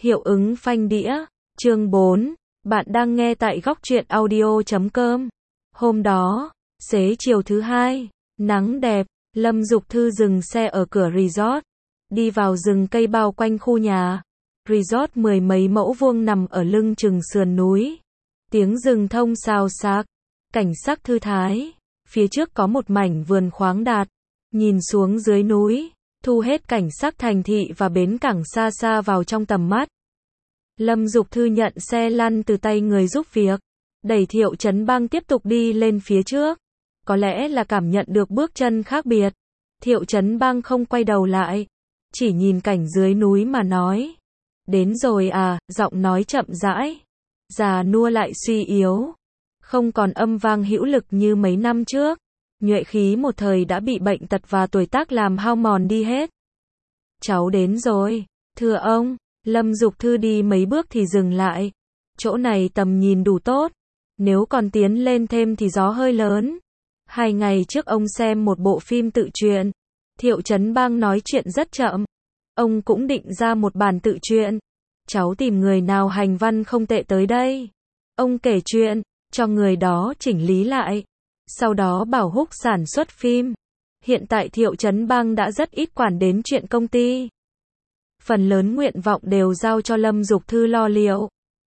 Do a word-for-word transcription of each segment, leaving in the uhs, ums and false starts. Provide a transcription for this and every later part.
Hiệu ứng phanh đĩa, chương bốn, bạn đang nghe tại góc truyện audio chấm com. Hôm đó, xế chiều thứ hai, nắng đẹp, Lâm Dục Thư dừng xe ở cửa resort, đi vào rừng cây bao quanh khu nhà. Resort mười mấy mẫu vuông nằm ở lưng chừng sườn núi. Tiếng rừng thông xào xạc, cảnh sắc thư thái. Phía trước có một mảnh vườn khoáng đạt. Nhìn xuống dưới núi, thu hết cảnh sắc thành thị và bến cảng xa xa vào trong tầm mắt. Lâm Dục Thư nhận xe lăn từ tay người giúp việc, đẩy Thiệu Chấn Bang tiếp tục đi lên phía trước. Có lẽ là cảm nhận được bước chân khác biệt, Thiệu Chấn Bang không quay đầu lại, chỉ nhìn cảnh dưới núi mà nói. Đến rồi à, giọng nói chậm rãi, già nua lại suy yếu, không còn âm vang hữu lực như mấy năm trước. Nhuệ khí một thời đã bị bệnh tật và tuổi tác làm hao mòn đi hết. Cháu đến rồi, thưa ông. Lâm Dục Thư đi mấy bước thì dừng lại. Chỗ này tầm nhìn đủ tốt, nếu còn tiến lên thêm thì gió hơi lớn. Hai ngày trước ông xem một bộ phim tự truyện. Thiệu Chấn Bang nói chuyện rất chậm. Ông cũng định ra một bản tự truyện. Cháu tìm người nào hành văn không tệ tới đây. Ông kể chuyện, cho người đó chỉnh lý lại. Sau đó bảo Húc sản xuất phim. Hiện tại Thiệu Chấn Bang đã rất ít quản đến chuyện công ty. Phần lớn nguyện vọng đều giao cho Lâm Dục Thư lo liệu.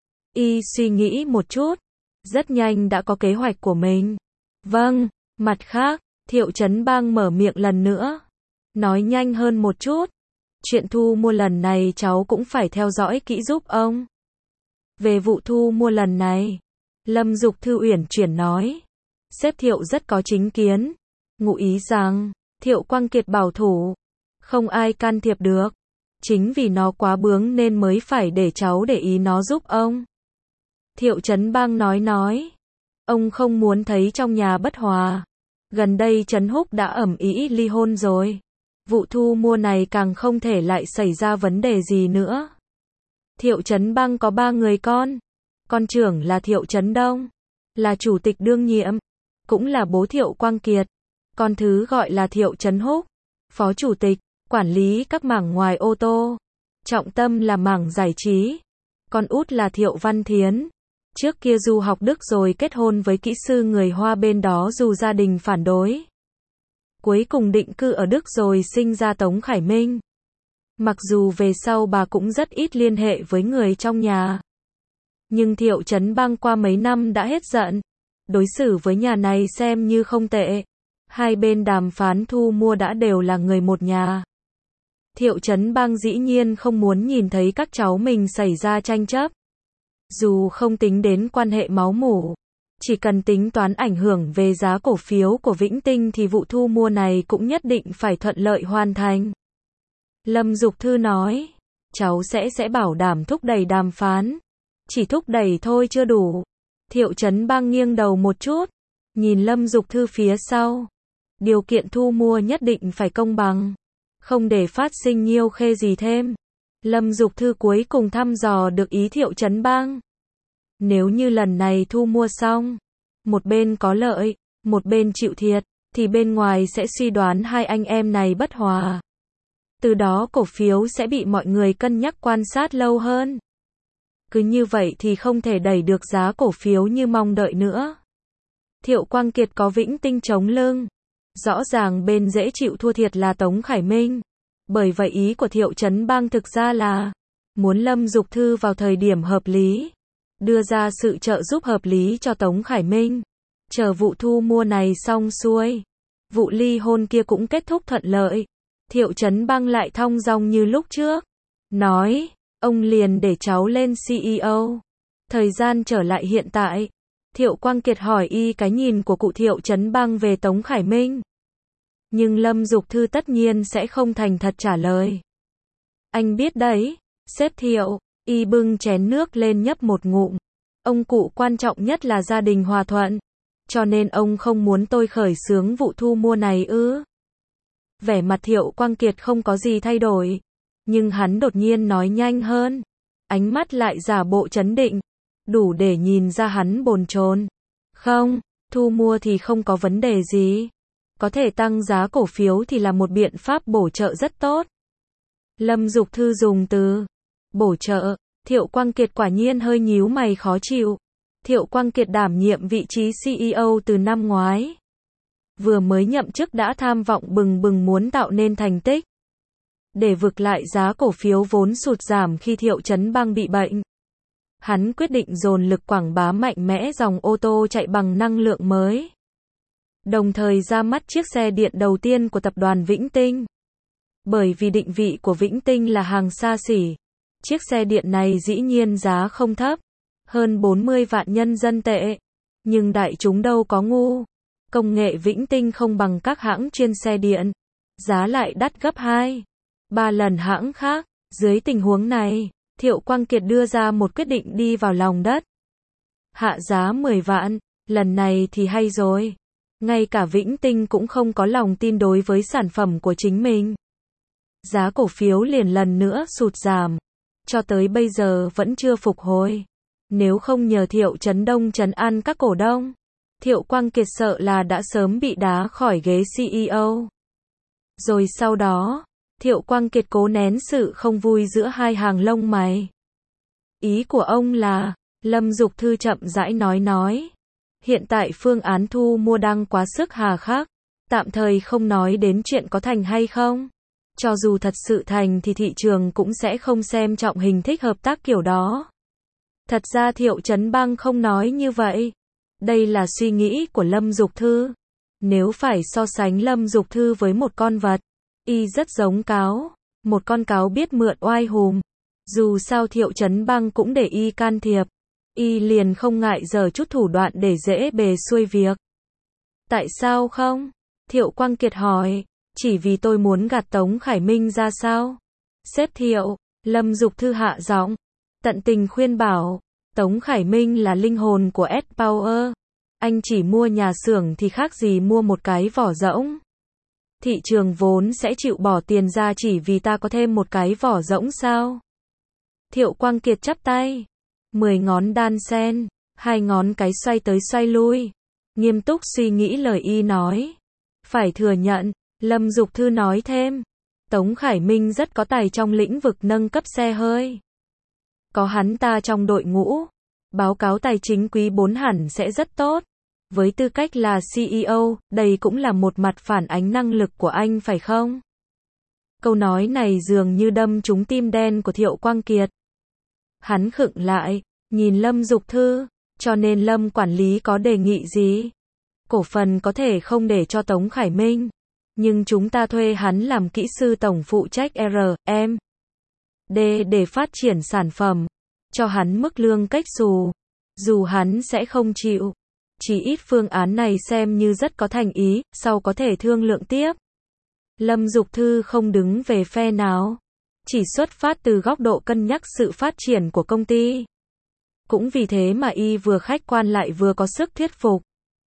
Y suy nghĩ một chút, rất nhanh đã có kế hoạch của mình. Vâng, mặt khác, Thiệu Chấn Bang mở miệng lần nữa. Nói nhanh hơn một chút. Chuyện thu mua lần này cháu cũng phải theo dõi kỹ giúp ông. Về vụ thu mua lần này, Lâm Dục Thư uyển chuyển nói. Sếp Thiệu rất có chính kiến, ngụ ý rằng, Thiệu Quang Kiệt bảo thủ, không ai can thiệp được. Chính vì nó quá bướng nên mới phải để cháu để ý nó giúp ông. Thiệu Chấn Bang nói nói. Ông không muốn thấy trong nhà bất hòa. Gần đây Trấn Húc đã ầm ĩ ly hôn rồi. Vụ thu mua này càng không thể lại xảy ra vấn đề gì nữa. Thiệu Chấn Bang có ba người con. Con trưởng là Thiệu Chấn Đông, là chủ tịch đương nhiệm, cũng là bố Thiệu Quang Kiệt. Con thứ gọi là Thiệu Chấn Húc, phó chủ tịch, quản lý các mảng ngoài ô tô, trọng tâm là mảng giải trí. Con út là Thiệu Văn Thiến, trước kia du học Đức rồi kết hôn với kỹ sư người Hoa bên đó dù gia đình phản đối. Cuối cùng định cư ở Đức rồi sinh ra Tống Khải Minh. Mặc dù về sau bà cũng rất ít liên hệ với người trong nhà. Nhưng Thiệu Chấn Bang qua mấy năm đã hết giận. Đối xử với nhà này xem như không tệ. Hai bên đàm phán thu mua đã đều là người một nhà. Thiệu Chấn Bang dĩ nhiên không muốn nhìn thấy các cháu mình xảy ra tranh chấp. Dù không tính đến quan hệ máu mủ, chỉ cần tính toán ảnh hưởng về giá cổ phiếu của Vĩnh Tinh thì vụ thu mua này cũng nhất định phải thuận lợi hoàn thành. Lâm Dục Thư nói, cháu sẽ sẽ bảo đảm thúc đẩy đàm phán. Chỉ thúc đẩy thôi chưa đủ. Thiệu Chấn Bang nghiêng đầu một chút, nhìn Lâm Dục Thư phía sau. Điều kiện thu mua nhất định phải công bằng, không để phát sinh nhiêu khê gì thêm. Lâm Dục Thư cuối cùng thăm dò được ý Thiệu Chấn Bang. Nếu như lần này thu mua xong, một bên có lợi, một bên chịu thiệt, thì bên ngoài sẽ suy đoán hai anh em này bất hòa. Từ đó cổ phiếu sẽ bị mọi người cân nhắc quan sát lâu hơn. Cứ như vậy thì không thể đẩy được giá cổ phiếu như mong đợi nữa. Thiệu Quang Kiệt có Vĩnh Tinh chống lưng. Rõ ràng bên dễ chịu thua thiệt là Tống Khải Minh. Bởi vậy ý của Thiệu Chấn Bang thực ra là muốn Lâm Dục Thư vào thời điểm hợp lý, đưa ra sự trợ giúp hợp lý cho Tống Khải Minh. Chờ vụ thu mua này xong xuôi, vụ ly hôn kia cũng kết thúc thuận lợi. Thiệu Chấn Bang lại thong dong như lúc trước. Nói, ông liền để cháu lên xê e ô. Thời gian trở lại hiện tại. Thiệu Quang Kiệt hỏi y cái nhìn của cụ Thiệu Chấn Bang về Tống Khải Minh. Nhưng Lâm Dục Thư tất nhiên sẽ không thành thật trả lời. Anh biết đấy, sếp Thiệu. Y bưng chén nước lên nhấp một ngụm. Ông cụ quan trọng nhất là gia đình hòa thuận. Cho nên ông không muốn tôi khởi xướng vụ thu mua này ư? Vẻ mặt Thiệu Quang Kiệt không có gì thay đổi. Nhưng hắn đột nhiên nói nhanh hơn. Ánh mắt lại giả bộ trấn định. Đủ để nhìn ra hắn bồn chồn. Không, thu mua thì không có vấn đề gì. Có thể tăng giá cổ phiếu thì là một biện pháp bổ trợ rất tốt. Lâm Dục Thư dùng từ bổ trợ. Thiệu Quang Kiệt quả nhiên hơi nhíu mày khó chịu. Thiệu Quang Kiệt đảm nhiệm vị trí xê e ô từ năm ngoái. Vừa mới nhậm chức đã tham vọng bừng bừng muốn tạo nên thành tích. Để vực lại giá cổ phiếu vốn sụt giảm khi Thiệu Chấn Bang bị bệnh. Hắn quyết định dồn lực quảng bá mạnh mẽ dòng ô tô chạy bằng năng lượng mới. Đồng thời ra mắt chiếc xe điện đầu tiên của tập đoàn Vĩnh Tinh. Bởi vì định vị của Vĩnh Tinh là hàng xa xỉ. Chiếc xe điện này dĩ nhiên giá không thấp. Hơn bốn mươi vạn nhân dân tệ. Nhưng đại chúng đâu có ngu. Công nghệ Vĩnh Tinh không bằng các hãng chuyên xe điện. Giá lại đắt gấp hai, ba lần hãng khác. Dưới tình huống này, Thiệu Quang Kiệt đưa ra một quyết định đi vào lòng đất. Hạ giá mười vạn, lần này thì hay rồi. Ngay cả Vĩnh Tinh cũng không có lòng tin đối với sản phẩm của chính mình. Giá cổ phiếu liền lần nữa sụt giảm. Cho tới bây giờ vẫn chưa phục hồi. Nếu không nhờ Thiệu Chấn Đông trấn an các cổ đông, Thiệu Quang Kiệt sợ là đã sớm bị đá khỏi ghế xê e ô. Rồi sau đó, Thiệu Quang Kiệt cố nén sự không vui giữa hai hàng lông mày. Ý của ông là, Lâm Dục Thư chậm rãi nói nói. Hiện tại phương án thu mua đang quá sức hà khắc. Tạm thời không nói đến chuyện có thành hay không. Cho dù thật sự thành thì thị trường cũng sẽ không xem trọng hình thức hợp tác kiểu đó. Thật ra Thiệu Chấn Bang không nói như vậy. Đây là suy nghĩ của Lâm Dục Thư. Nếu phải so sánh Lâm Dục Thư với một con vật, y rất giống cáo. Một con cáo biết mượn oai hùm. Dù sao Thiệu Chấn Bang cũng để y can thiệp. Y liền không ngại giở chút thủ đoạn để dễ bề xuôi việc. Tại sao không? Thiệu Quang Kiệt hỏi. Chỉ vì tôi muốn gạt Tống Khải Minh ra sao? Sếp Thiệu, Lâm Dục Thư hạ giọng, tận tình khuyên bảo. Tống Khải Minh là linh hồn của S-Power. Anh chỉ mua nhà xưởng thì khác gì mua một cái vỏ rỗng. Thị trường vốn sẽ chịu bỏ tiền ra chỉ vì ta có thêm một cái vỏ rỗng sao? Thiệu Quang Kiệt chắp tay. Mười ngón đan sen, hai ngón cái xoay tới xoay lui. Nghiêm túc suy nghĩ lời y nói. Phải thừa nhận, Lâm Dục Thư nói thêm. Tống Khải Minh rất có tài trong lĩnh vực nâng cấp xe hơi. Có hắn ta trong đội ngũ, báo cáo tài chính quý bốn hẳn sẽ rất tốt. Với tư cách là xê e ô, đây cũng là một mặt phản ánh năng lực của anh phải không? Câu nói này dường như đâm trúng tim đen của Thiệu Quang Kiệt. Hắn khựng lại, nhìn Lâm Dục Thư, cho nên Lâm quản lý có đề nghị gì? Cổ phần có thể không để cho Tống Khải Minh, nhưng chúng ta thuê hắn làm kỹ sư tổng phụ trách R M D để phát triển sản phẩm, cho hắn mức lương cách xù. Dù hắn sẽ không chịu, chỉ ít phương án này xem như rất có thành ý, sau có thể thương lượng tiếp. Lâm Dục Thư không đứng về phe nào, chỉ xuất phát từ góc độ cân nhắc sự phát triển của công ty. Cũng vì thế mà y vừa khách quan lại vừa có sức thuyết phục.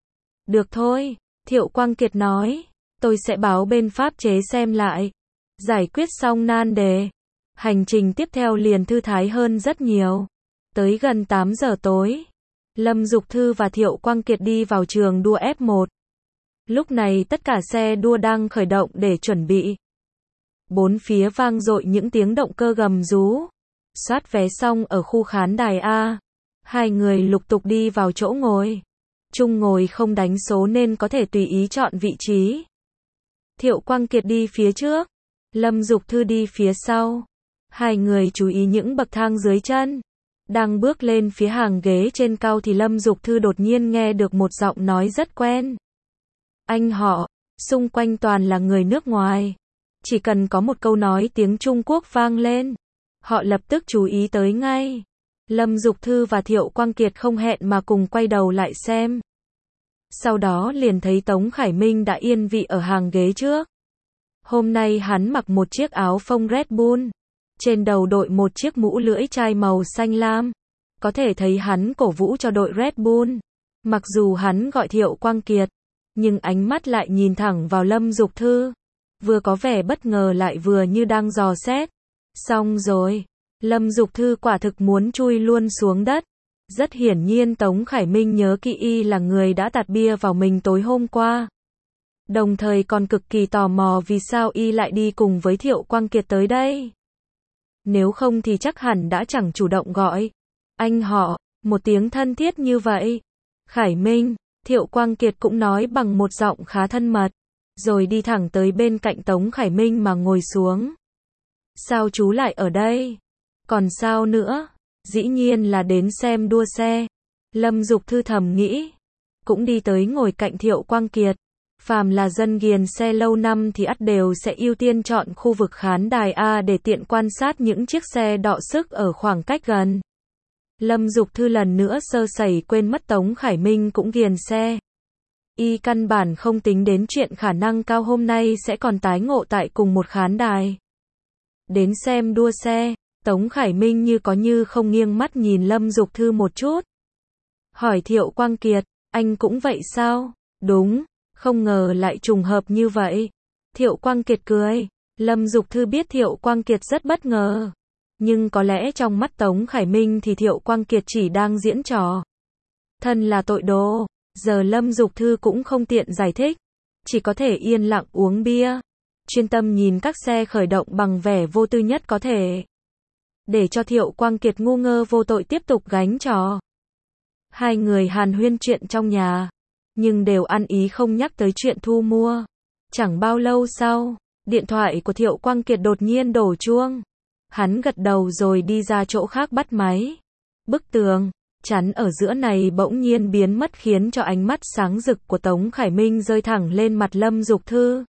Được thôi, Thiệu Quang Kiệt nói, tôi sẽ báo bên pháp chế xem lại. Giải quyết xong nan đề. Hành trình tiếp theo liền thư thái hơn rất nhiều. Tới gần tám giờ tối, Lâm Dục Thư và Thiệu Quang Kiệt đi vào trường đua F một. Lúc này tất cả xe đua đang khởi động để chuẩn bị. Bốn phía vang dội những tiếng động cơ gầm rú. Soát vé xong ở khu khán đài A. Hai người lục tục đi vào chỗ ngồi. Chung ngồi không đánh số nên có thể tùy ý chọn vị trí. Thiệu Quang Kiệt đi phía trước, Lâm Dục Thư đi phía sau. Hai người chú ý những bậc thang dưới chân. Đang bước lên phía hàng ghế trên cao thì Lâm Dục Thư đột nhiên nghe được một giọng nói rất quen. Anh họ, xung quanh toàn là người nước ngoài. Chỉ cần có một câu nói tiếng Trung Quốc vang lên, họ lập tức chú ý tới ngay. Lâm Dục Thư và Thiệu Quang Kiệt không hẹn mà cùng quay đầu lại xem. Sau đó liền thấy Tống Khải Minh đã yên vị ở hàng ghế trước. Hôm nay hắn mặc một chiếc áo phông Red Bull. Trên đầu đội một chiếc mũ lưỡi chai màu xanh lam. Có thể thấy hắn cổ vũ cho đội Red Bull. Mặc dù hắn gọi Thiệu Quang Kiệt, nhưng ánh mắt lại nhìn thẳng vào Lâm Dục Thư. Vừa có vẻ bất ngờ lại vừa như đang dò xét. Xong rồi. Lâm Dục Thư quả thực muốn chui luôn xuống đất. Rất hiển nhiên Tống Khải Minh nhớ kỹ y là người đã tạt bia vào mình tối hôm qua. Đồng thời còn cực kỳ tò mò vì sao y lại đi cùng với Thiệu Quang Kiệt tới đây. nếu không thì chắc hẳn đã chẳng chủ động gọi. Anh họ, một tiếng thân thiết như vậy. Khải Minh, Thiệu Quang Kiệt cũng nói bằng một giọng khá thân mật, rồi đi thẳng tới bên cạnh Tống Khải Minh mà ngồi xuống. Sao chú lại ở đây? Còn sao nữa? Dĩ nhiên là đến xem đua xe. Lâm Dục Thư thầm nghĩ. Cũng đi tới ngồi cạnh Thiệu Quang Kiệt. Phàm là dân ghiền xe lâu năm thì ắt đều sẽ ưu tiên chọn khu vực khán đài A để tiện quan sát những chiếc xe đọ sức ở khoảng cách gần. Lâm Dục Thư lần nữa sơ sẩy quên mất Tống Khải Minh cũng ghiền xe. Y căn bản không tính đến chuyện khả năng cao hôm nay sẽ còn tái ngộ tại cùng một khán đài. Đến xem đua xe, Tống Khải Minh như có như không nghiêng mắt nhìn Lâm Dục Thư một chút. Hỏi Thiệu Quang Kiệt, anh cũng vậy sao? Đúng, không ngờ lại trùng hợp như vậy. Thiệu Quang Kiệt cười. Lâm Dục Thư biết Thiệu Quang Kiệt rất bất ngờ. Nhưng có lẽ trong mắt Tống Khải Minh thì Thiệu Quang Kiệt chỉ đang diễn trò. Thân là tội đồ, giờ Lâm Dục Thư cũng không tiện giải thích. Chỉ có thể yên lặng uống bia. Chuyên tâm nhìn các xe khởi động bằng vẻ vô tư nhất có thể. Để cho Thiệu Quang Kiệt ngu ngơ vô tội tiếp tục gánh trò. Hai người hàn huyên chuyện trong nhà. Nhưng đều ăn ý không nhắc tới chuyện thu mua. Chẳng bao lâu sau, điện thoại của Thiệu Quang Kiệt đột nhiên đổ chuông. Hắn gật đầu rồi đi ra chỗ khác bắt máy. Bức tường chắn ở giữa này bỗng nhiên biến mất khiến cho ánh mắt sáng rực của Tống Khải Minh rơi thẳng lên mặt Lâm Dục Thư.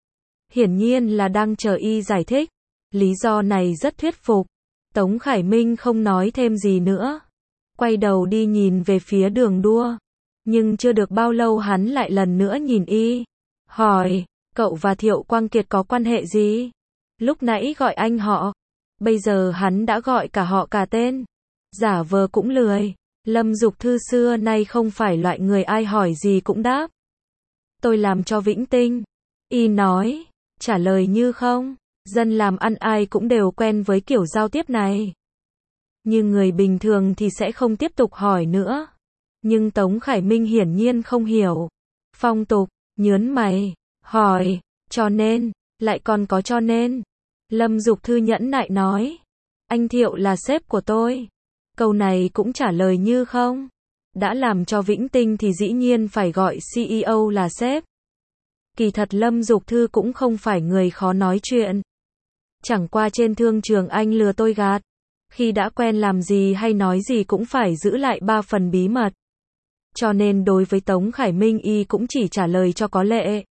Hiển nhiên là đang chờ y giải thích. Lý do này rất thuyết phục. Tống Khải Minh không nói thêm gì nữa. Quay đầu đi nhìn về phía đường đua. Nhưng chưa được bao lâu hắn lại lần nữa nhìn y. Hỏi, cậu và Thiệu Quang Kiệt có quan hệ gì? Lúc nãy gọi anh họ. Bây giờ hắn đã gọi cả họ cả tên. Giả vờ cũng lười. Lâm Dục Thư xưa nay không phải loại người ai hỏi gì cũng đáp. Tôi làm cho Vĩnh Tinh. Y nói, trả lời như không. Dân làm ăn ai cũng đều quen với kiểu giao tiếp này. Nhưng người bình thường thì sẽ không tiếp tục hỏi nữa. Nhưng Tống Khải Minh hiển nhiên không hiểu. Phong tục, nhớn mày, hỏi, cho nên, lại còn có cho nên. Lâm Dục Thư nhẫn nại nói, anh Thiệu là sếp của tôi. Câu này cũng trả lời như không. Đã làm cho Vĩnh Tinh thì dĩ nhiên phải gọi xê e ô là sếp. Kỳ thật Lâm Dục Thư cũng không phải người khó nói chuyện. Chẳng qua trên thương trường anh lừa tôi gạt. Khi đã quen làm gì hay nói gì cũng phải giữ lại ba phần bí mật. Cho nên đối với Tống Khải Minh y cũng chỉ trả lời cho có lệ.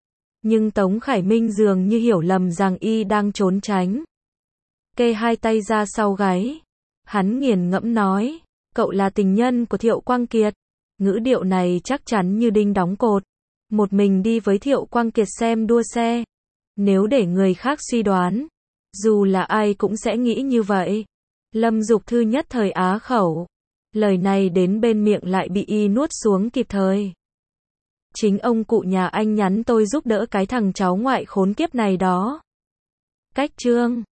Nhưng Tống Khải Minh dường như hiểu lầm rằng y đang trốn tránh. Kê hai tay ra sau gáy. Hắn nghiền ngẫm nói, cậu là tình nhân của Thiệu Quang Kiệt. Ngữ điệu này chắc chắn như đinh đóng cột. Một mình đi với Thiệu Quang Kiệt xem đua xe. Nếu để người khác suy đoán, dù là ai cũng sẽ nghĩ như vậy. Lâm Dục Thư nhất thời á khẩu. Lời này đến bên miệng lại bị y nuốt xuống kịp thời. Chính ông cụ nhà anh nhắn tôi giúp đỡ cái thằng cháu ngoại khốn kiếp này đó. Cách chương